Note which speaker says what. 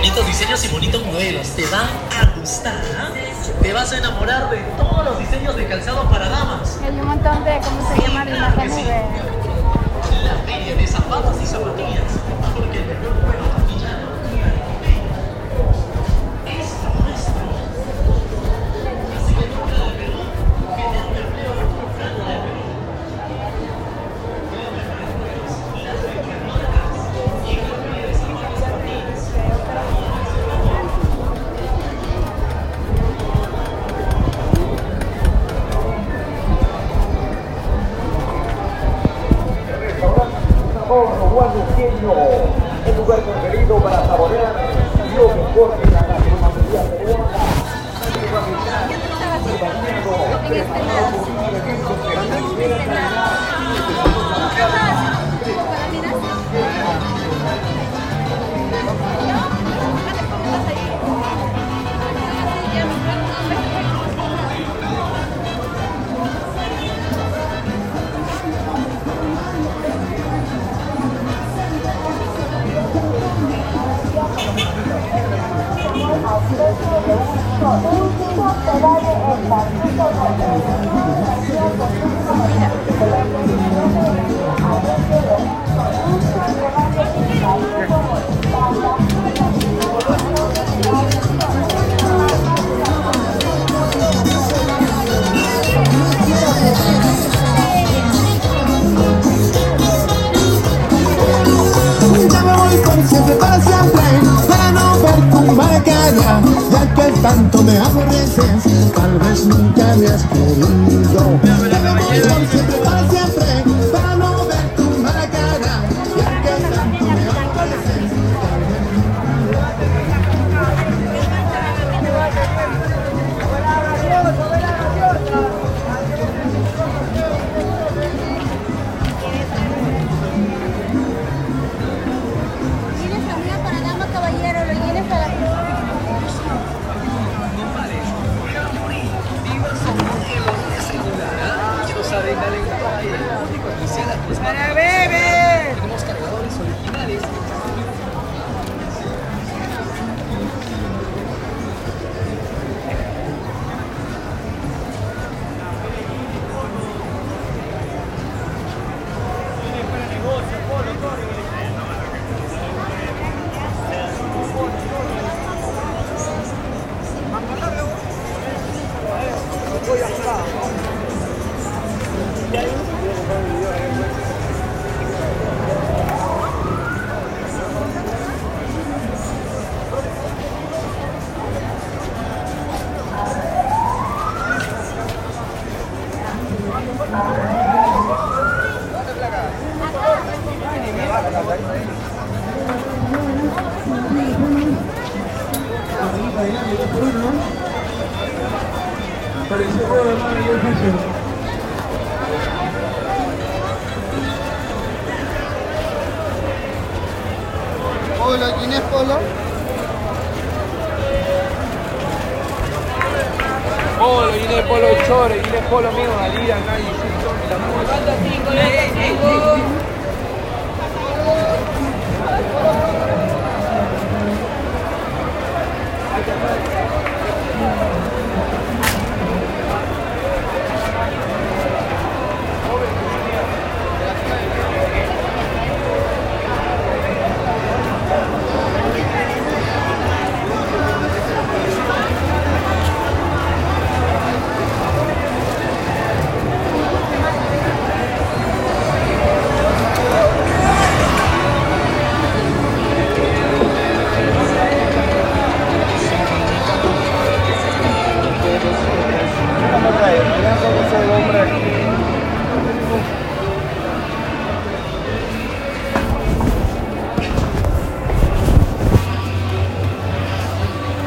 Speaker 1: bonitos diseños y bonitos modelos. Te van a gustar, ¿ah? Te vas a enamorar de todos los diseños de calzado para damas.
Speaker 2: Hay un montón de, ¿cómo se llama? De imágenes de...
Speaker 1: La feria de zapatos y zapatillas. Porque el mejor juego ya no tiene remedio. Es nuestro. Así que toca del Perú, genera un empleo fuera del Perú. Las recargadoras y la feria de zapatos y zapatillas.
Speaker 3: Juan Luqueño, el lugar preferido para saborear lo mejor de la gastronomía peruana.
Speaker 4: Ya que tanto me aborreces, tal vez nunca me has querido. Por siempre, para siempre, para no ver tu mala cara. Ya que tanto me aborreces, tal vez
Speaker 2: ¿Tienes amiga para dama, caballero? ¿Lo tienes a la...
Speaker 1: ¡Para bebé! Tenemos cargadores originales.
Speaker 5: Polo, ¿quién es Polo?
Speaker 6: Polo, y de Polo Chore, y de Polo mío, Alida, Nadie, la